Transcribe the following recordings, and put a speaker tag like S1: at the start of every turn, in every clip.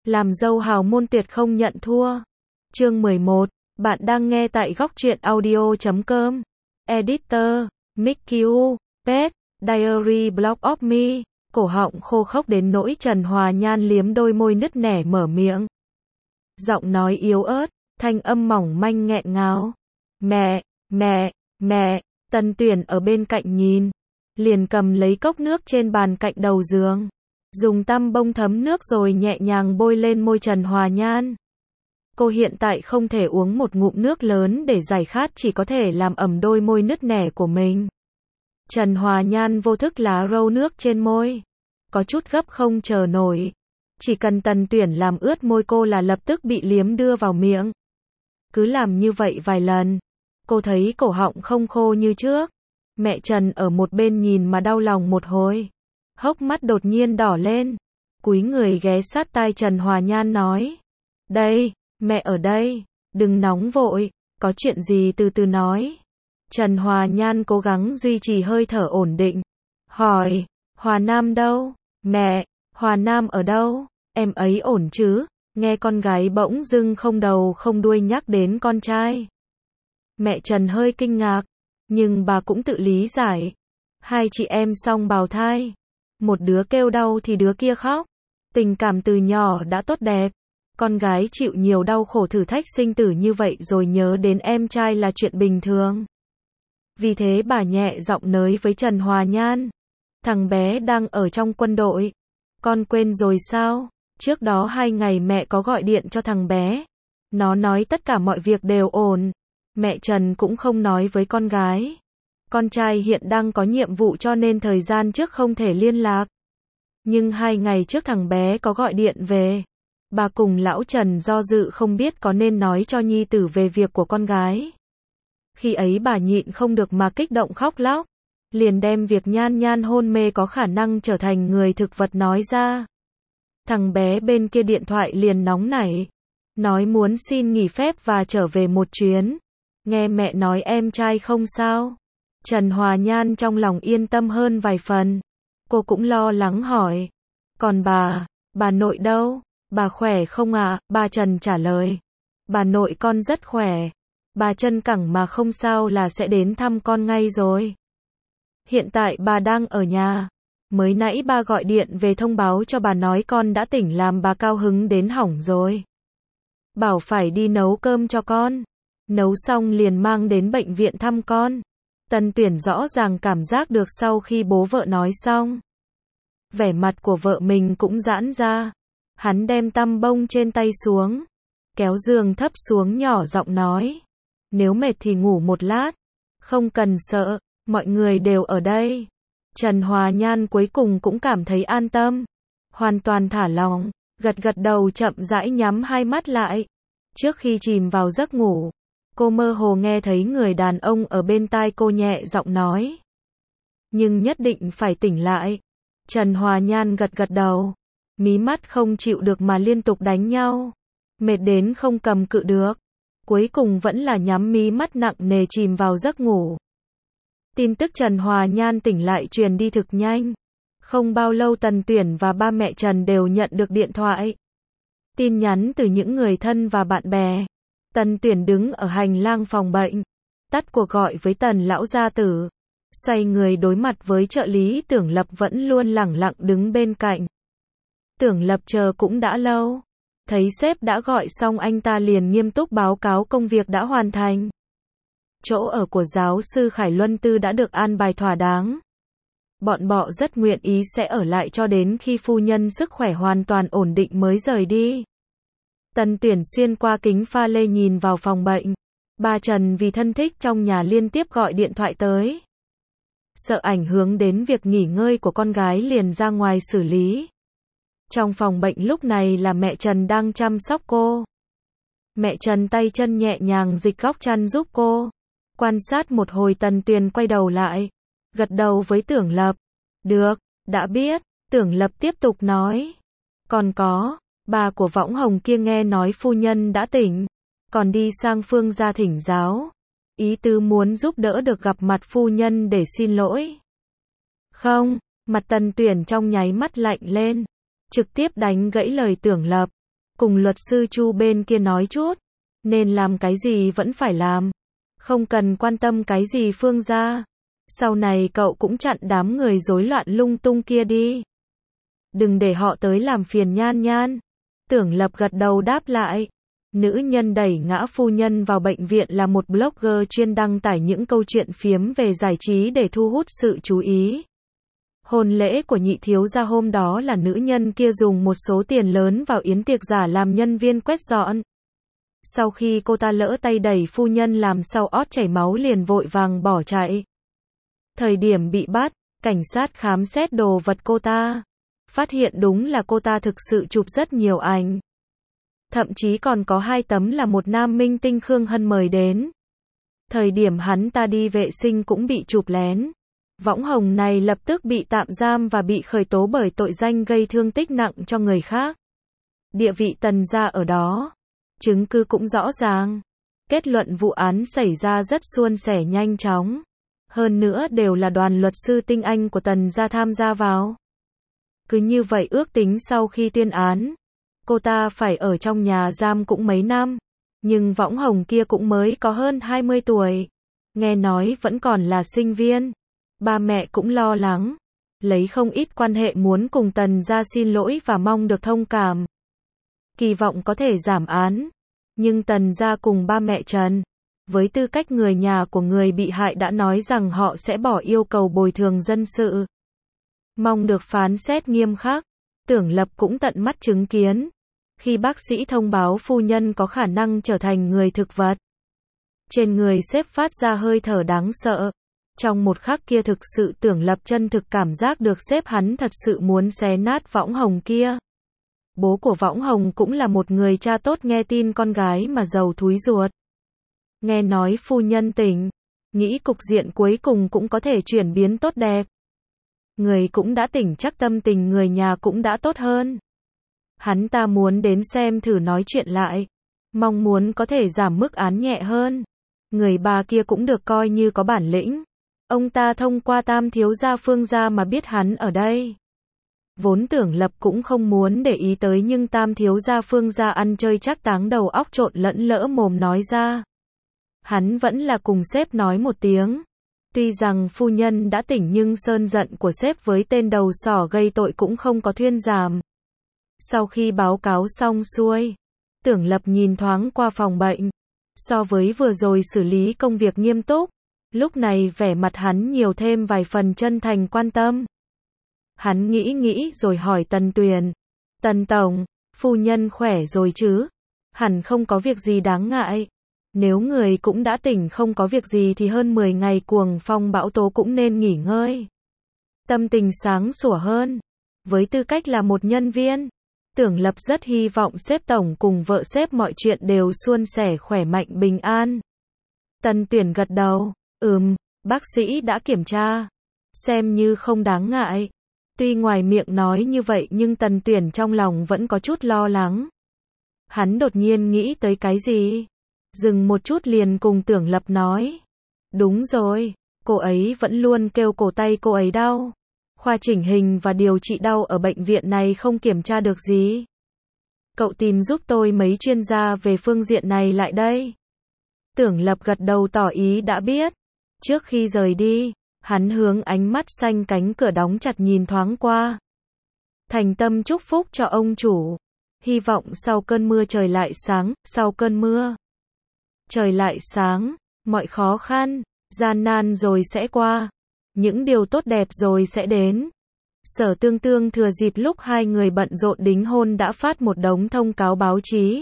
S1: Làm dâu hào môn tuyệt không nhận thua. Chương 11. Bạn đang nghe tại góc truyện audio.com. Editor, Mickey U, Pet, Diary Blog of Me. Cổ họng khô khốc đến nỗi Trần Hòa Nhan liếm đôi môi nứt nẻ mở miệng. Giọng nói yếu ớt, thanh âm mỏng manh nghẹn ngào. Mẹ, Tần Tuyển ở bên cạnh nhìn. Liền cầm lấy cốc nước trên bàn cạnh đầu giường. Dùng tăm bông thấm nước rồi nhẹ nhàng bôi lên môi Trần Hòa Nhan. Cô hiện tại không thể uống một ngụm nước lớn để giải khát, chỉ có thể làm ẩm đôi môi nứt nẻ của mình. Trần Hòa Nhan vô thức lá râu nước trên môi. Có chút gấp không chờ nổi. Chỉ cần Tần Tuyển làm ướt môi cô là lập tức bị liếm đưa vào miệng. Cứ làm như vậy vài lần. Cô thấy cổ họng không khô như trước. Mẹ Trần ở một bên nhìn mà đau lòng một hồi. Hốc mắt đột nhiên đỏ lên. Cúi người ghé sát tai Trần Hòa Nhan nói. Đây, mẹ ở đây. Đừng nóng vội. Có chuyện gì từ từ nói. Trần Hòa Nhan cố gắng duy trì hơi thở ổn định. Hỏi, Hòa Nam đâu? Mẹ, Hòa Nam ở đâu? Em ấy ổn chứ? Nghe con gái bỗng dưng không đầu không đuôi nhắc đến con trai. Mẹ Trần hơi kinh ngạc. Nhưng bà cũng tự lý giải. Hai chị em song bào thai. Một đứa kêu đau thì đứa kia khóc. Tình cảm từ nhỏ đã tốt đẹp. Con gái chịu nhiều đau khổ thử thách sinh tử như vậy rồi nhớ đến em trai là chuyện bình thường. Vì thế bà nhẹ giọng nói với Trần Hòa Nhan. Thằng bé đang ở trong quân đội. Con quên rồi sao? Trước đó 2 ngày mẹ có gọi điện cho thằng bé. Nó nói tất cả mọi việc đều ổn. Mẹ Trần cũng không nói với con gái. Con trai hiện đang có nhiệm vụ cho nên thời gian trước không thể liên lạc. Nhưng 2 ngày trước thằng bé có gọi điện về. Bà cùng lão Trần do dự không biết có nên nói cho nhi tử về việc của con gái. Khi ấy bà nhịn không được mà kích động khóc lóc. Liền đem việc Nhan Nhan hôn mê có khả năng trở thành người thực vật nói ra. Thằng bé bên kia điện thoại liền nóng nảy. Nói muốn xin nghỉ phép và trở về một chuyến. Nghe mẹ nói em trai không sao. Trần Hòa Nhan trong lòng yên tâm hơn vài phần. Cô cũng lo lắng hỏi. Còn bà nội đâu? Bà khỏe không ạ? Bà Trần trả lời. Bà nội con rất khỏe. Bà chân cẳng mà không sao là sẽ đến thăm con ngay rồi. Hiện tại bà đang ở nhà. Mới nãy ba gọi điện về thông báo cho bà nói con đã tỉnh làm bà cao hứng đến hỏng rồi. Bảo phải đi nấu cơm cho con. Nấu xong liền mang đến bệnh viện thăm con. Tần Tuyển rõ ràng cảm giác được sau khi bố vợ nói xong. Vẻ mặt của vợ mình cũng giãn ra. Hắn đem tăm bông trên tay xuống. Kéo giường thấp xuống nhỏ giọng nói. Nếu mệt thì ngủ một lát. Không cần sợ, mọi người đều ở đây. Trần Hòa Nhan cuối cùng cũng cảm thấy an tâm. Hoàn toàn thả lỏng, gật đầu chậm rãi nhắm hai mắt lại. Trước khi chìm vào giấc ngủ, cô mơ hồ nghe thấy người đàn ông ở bên tai cô nhẹ giọng nói. Nhưng nhất định phải tỉnh lại. Trần Hòa Nhan gật đầu. Mí mắt không chịu được mà liên tục đánh nhau. Mệt đến không cầm cự được. Cuối cùng vẫn là nhắm mí mắt nặng nề chìm vào giấc ngủ. Tin tức Trần Hòa Nhan tỉnh lại truyền đi thực nhanh. Không bao lâu Tần Tuyển và ba mẹ Trần đều nhận được điện thoại. Tin nhắn từ những người thân và bạn bè. Tần Tuyển đứng ở hành lang phòng bệnh. Tắt cuộc gọi với Tần lão gia tử. Xoay người đối mặt với trợ lý Tưởng Lập vẫn luôn lẳng lặng đứng bên cạnh. Tưởng Lập chờ cũng đã lâu. Thấy sếp đã gọi xong anh ta liền nghiêm túc báo cáo công việc đã hoàn thành. Chỗ ở của giáo sư Khải Luân Tư đã được an bài thỏa đáng. Bọn họ rất nguyện ý sẽ ở lại cho đến khi phu nhân sức khỏe hoàn toàn ổn định mới rời đi. Tần Tuyển xuyên qua kính pha lê nhìn vào phòng bệnh. Ba Trần vì thân thích trong nhà liên tiếp gọi điện thoại tới. Sợ ảnh hưởng đến việc nghỉ ngơi của con gái liền ra ngoài xử lý. Trong phòng bệnh lúc này là mẹ Trần đang chăm sóc cô. Mẹ Trần tay chân nhẹ nhàng dịch góc chăn giúp cô. Quan sát một hồi Tần Tuyển quay đầu lại. Gật đầu với Tưởng Lập. Được, đã biết. Tưởng Lập tiếp tục nói. Còn có, bà của Võng Hồng kia nghe nói phu nhân đã tỉnh. Còn đi sang Phương gia thỉnh giáo. Ý tứ muốn giúp đỡ được gặp mặt phu nhân để xin lỗi. Không, mặt Tần Tuyển trong nháy mắt lạnh lên. Trực tiếp đánh gãy lời Tưởng Lập. cùng luật sư Chu bên kia nói chút, nên làm cái gì vẫn phải làm, không cần quan tâm cái gì Phương gia. Sau này cậu cũng chặn đám người rối loạn lung tung kia đi. Đừng để họ tới làm phiền Nhan Nhan. Tưởng Lập gật đầu đáp lại. Nữ nhân đẩy ngã phu nhân vào bệnh viện là một blogger chuyên đăng tải những câu chuyện phiếm về giải trí để thu hút sự chú ý. Hôn lễ của nhị thiếu gia hôm đó là nữ nhân kia dùng một số tiền lớn vào yến tiệc giả làm nhân viên quét dọn. Sau khi cô ta lỡ tay đẩy phu nhân làm sau ót chảy máu liền vội vàng bỏ chạy. Thời điểm bị bắt, cảnh sát khám xét đồ vật cô ta. Phát hiện đúng là cô ta thực sự chụp rất nhiều ảnh. Thậm chí còn có 2 tấm là một nam minh tinh Khương Hân mời đến. Thời điểm hắn ta đi vệ sinh cũng bị chụp lén. Võng hồng này lập tức bị tạm giam và bị khởi tố bởi tội danh gây thương tích nặng cho người khác. Địa vị Tần gia ở đó. Chứng cứ cũng rõ ràng. Kết luận vụ án xảy ra rất suôn sẻ nhanh chóng. Hơn nữa đều là đoàn luật sư tinh anh của Tần gia tham gia vào. Cứ như vậy ước tính sau khi tuyên án, cô ta phải ở trong nhà giam cũng mấy năm. Nhưng võng hồng kia cũng mới có hơn 20 tuổi. Nghe nói vẫn còn là sinh viên. Ba mẹ cũng lo lắng. Lấy không ít quan hệ muốn cùng Tần gia xin lỗi và mong được thông cảm. Kỳ vọng có thể giảm án. Nhưng Tần gia cùng ba mẹ Trần, với tư cách người nhà của người bị hại đã nói rằng họ sẽ bỏ yêu cầu bồi thường dân sự. Mong được phán xét nghiêm khắc. Tưởng Lập cũng tận mắt chứng kiến. Khi bác sĩ thông báo phu nhân có khả năng trở thành người thực vật. Trên người sếp phát ra hơi thở đáng sợ. Trong một khắc kia thực sự Tưởng Lập chân thực cảm giác được sếp hắn thật sự muốn xé nát võng hồng kia. Bố của võng hồng cũng là một người cha tốt, nghe tin con gái mà giàu thúi ruột. Nghe nói phu nhân tỉnh, nghĩ cục diện cuối cùng cũng có thể chuyển biến tốt đẹp. Người cũng đã tỉnh, chắc tâm tình người nhà cũng đã tốt hơn. Hắn ta muốn đến xem thử nói chuyện lại. Mong muốn có thể giảm mức án nhẹ hơn. Người bà kia cũng được coi như có bản lĩnh. Ông ta thông qua Tam thiếu gia Phương gia mà biết hắn ở đây. Vốn Tưởng Lập cũng không muốn để ý tới nhưng Tam thiếu gia Phương gia ăn chơi chắc táng đầu óc trộn lẫn lỡ mồm nói ra. Hắn vẫn là cùng sếp nói một tiếng. Tuy rằng phu nhân đã tỉnh nhưng sơn giận của sếp với tên đầu sỏ gây tội cũng không có thuyên giảm. Sau khi báo cáo xong xuôi, Tưởng Lập nhìn thoáng qua phòng bệnh. So với vừa rồi xử lý công việc nghiêm túc, lúc này vẻ mặt hắn nhiều thêm vài phần chân thành quan tâm. Hắn nghĩ rồi hỏi Tần Tuyền. Tần tổng, phu nhân khỏe rồi chứ? Hẳn không có việc gì đáng ngại. Nếu người cũng đã tỉnh không có việc gì thì hơn 10 ngày cuồng phong bão tố cũng nên nghỉ ngơi. Tâm tình sáng sủa hơn. Với tư cách là một nhân viên, Tưởng Lập rất hy vọng sếp tổng cùng vợ sếp mọi chuyện đều suôn sẻ khỏe mạnh bình an. Tần Tuyển gật đầu. Bác sĩ đã kiểm tra. Xem như không đáng ngại. Tuy ngoài miệng nói như vậy nhưng Tần Tuyển trong lòng vẫn có chút lo lắng. Hắn đột nhiên nghĩ tới cái gì? Dừng một chút liền cùng Tưởng Lập nói. Đúng rồi, cô ấy vẫn luôn kêu cổ tay cô ấy đau. Khoa chỉnh hình và điều trị đau ở bệnh viện này không kiểm tra được gì. Cậu tìm giúp tôi mấy chuyên gia về phương diện này lại đây. Tưởng Lập gật đầu tỏ ý đã biết. Trước khi rời đi, hắn hướng ánh mắt xanh cánh cửa đóng chặt nhìn thoáng qua. Thành tâm chúc phúc cho ông chủ. Hy vọng sau cơn mưa trời lại sáng, sau cơn mưa trời lại sáng, mọi khó khăn, gian nan rồi sẽ qua. Những điều tốt đẹp rồi sẽ đến. Sở Tương Tương thừa dịp lúc hai người bận rộn đính hôn đã phát một đống thông cáo báo chí.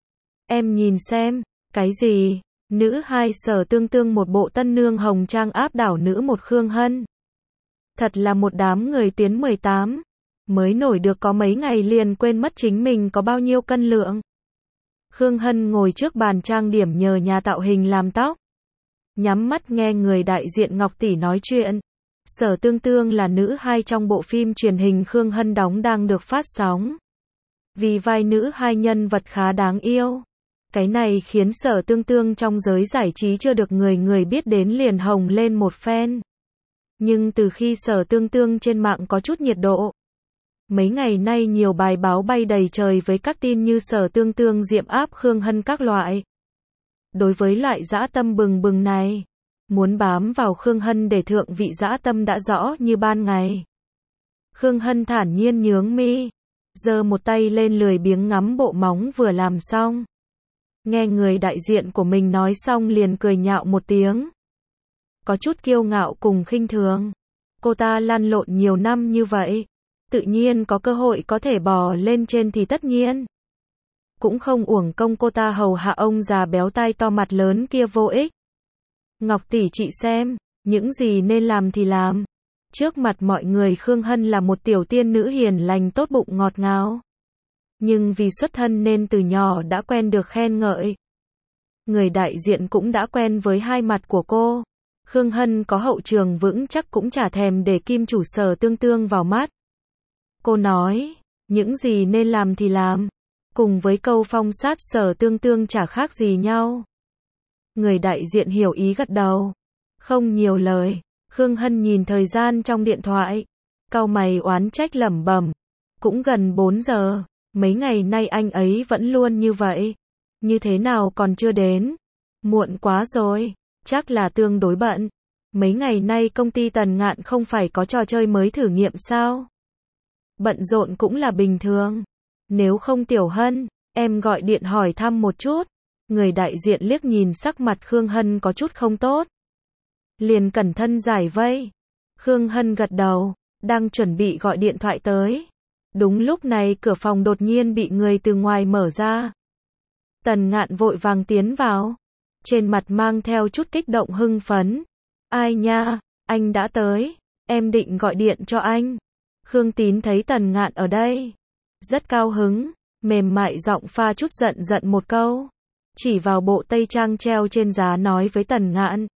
S1: Em nhìn xem, cái gì? Nữ 2 Sở Tương Tương một bộ tân nương hồng trang áp đảo nữ 1 Khương Hân. Thật là một đám người tuyến 18. Mới nổi được có mấy ngày liền quên mất chính mình có bao nhiêu cân lượng. Khương Hân ngồi trước bàn trang điểm nhờ nhà tạo hình làm tóc. Nhắm mắt nghe người đại diện Ngọc Tỷ nói chuyện. Sở Tương Tương là nữ 2 trong bộ phim truyền hình Khương Hân đóng đang được phát sóng. Vì vai nữ 2 nhân vật khá đáng yêu. Cái này khiến Sở Tương Tương trong giới giải trí chưa được người biết đến liền hồng lên một phen. Nhưng từ khi Sở Tương Tương trên mạng có chút nhiệt độ, Mấy ngày nay nhiều bài báo bay đầy trời với các tin như Sở Tương Tương diệm áp Khương Hân các loại. Đối với loại dã tâm bừng bừng này, muốn bám vào Khương Hân để thượng vị dã tâm đã rõ như ban ngày. Khương Hân thản nhiên nhướng mi, giơ một tay lên lười biếng ngắm bộ móng vừa làm xong. Nghe người đại diện của mình nói xong liền cười nhạo một tiếng. Có chút kiêu ngạo cùng khinh thường. Cô ta lăn lộn nhiều năm như vậy, tự nhiên có cơ hội có thể bò lên trên thì tất nhiên. Cũng không uổng công cô ta hầu hạ ông già béo tai to mặt lớn kia vô ích. Ngọc tỷ chị xem, những gì nên làm thì làm. Trước mặt mọi người Khương Hân là một tiểu tiên nữ hiền lành tốt bụng ngọt ngào. Nhưng vì xuất thân nên từ nhỏ đã quen được khen ngợi. Người đại diện cũng đã quen với hai mặt của cô. Khương Hân có hậu trường vững chắc cũng chả thèm để kim chủ Sở Tương Tương vào mắt. Cô nói, những gì nên làm thì làm. Cùng với câu phong sát Sở Tương Tương chả khác gì nhau. Người đại diện hiểu ý gật đầu. Không nhiều lời. Khương Hân nhìn thời gian trong điện thoại. Cau mày oán trách lẩm bẩm. Cũng gần 4 giờ. Mấy ngày nay anh ấy vẫn luôn như vậy. Như thế nào còn chưa đến? Muộn quá rồi. Chắc là tương đối bận. Mấy ngày nay công ty Tần Ngạn không phải có trò chơi mới thử nghiệm sao? Bận rộn cũng là bình thường. Nếu không Tiểu Hân, em gọi điện hỏi thăm một chút. Người đại diện liếc nhìn sắc mặt Khương Hân có chút không tốt. Liền cẩn thận giải vây. Khương Hân gật đầu, đang chuẩn bị gọi điện thoại tới. Đúng lúc này cửa phòng đột nhiên bị người từ ngoài mở ra. Tần Ngạn vội vàng tiến vào. Trên mặt mang theo chút kích động hưng phấn. Ai nha, anh đã tới. Em định gọi điện cho anh. Khương Tín thấy Tần Ngạn ở đây. Rất cao hứng, mềm mại giọng pha chút giận giận một câu. Chỉ vào bộ tây trang treo trên giá nói với Tần Ngạn.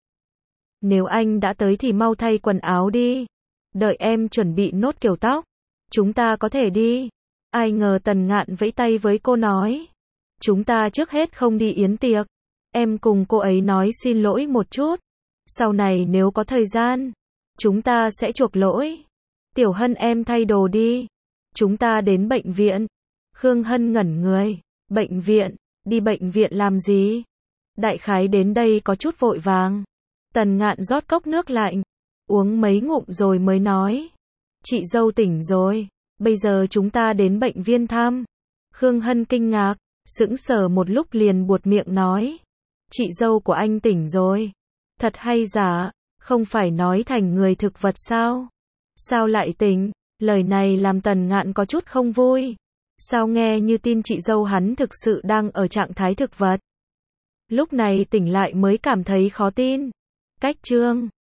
S1: Nếu anh đã tới thì mau thay quần áo đi. Đợi em chuẩn bị nốt kiểu tóc. Chúng ta có thể đi. Ai ngờ Tần Ngạn vẫy tay với cô nói. Chúng ta trước hết không đi yến tiệc. Em cùng cô ấy nói xin lỗi một chút. Sau này nếu có thời gian, chúng ta sẽ chuộc lỗi. Tiểu Hân em thay đồ đi. Chúng ta đến bệnh viện. Khương Hân ngẩn người. Bệnh viện? Đi bệnh viện làm gì? Đại khái đến đây có chút vội vàng. Tần Ngạn rót cốc nước lạnh. Uống mấy ngụm rồi mới nói. Chị dâu tỉnh rồi. Bây giờ chúng ta đến bệnh viện thăm. Khương Hân kinh ngạc. Sững sờ một lúc liền buột miệng nói. Chị dâu của anh tỉnh rồi. Thật hay giả? Không phải nói thành người thực vật sao? Sao lại tỉnh? Lời này làm Tần Ngạn có chút không vui. Sao nghe như tin chị dâu hắn thực sự đang ở trạng thái thực vật. Lúc này tỉnh lại mới cảm thấy khó tin. Cách chương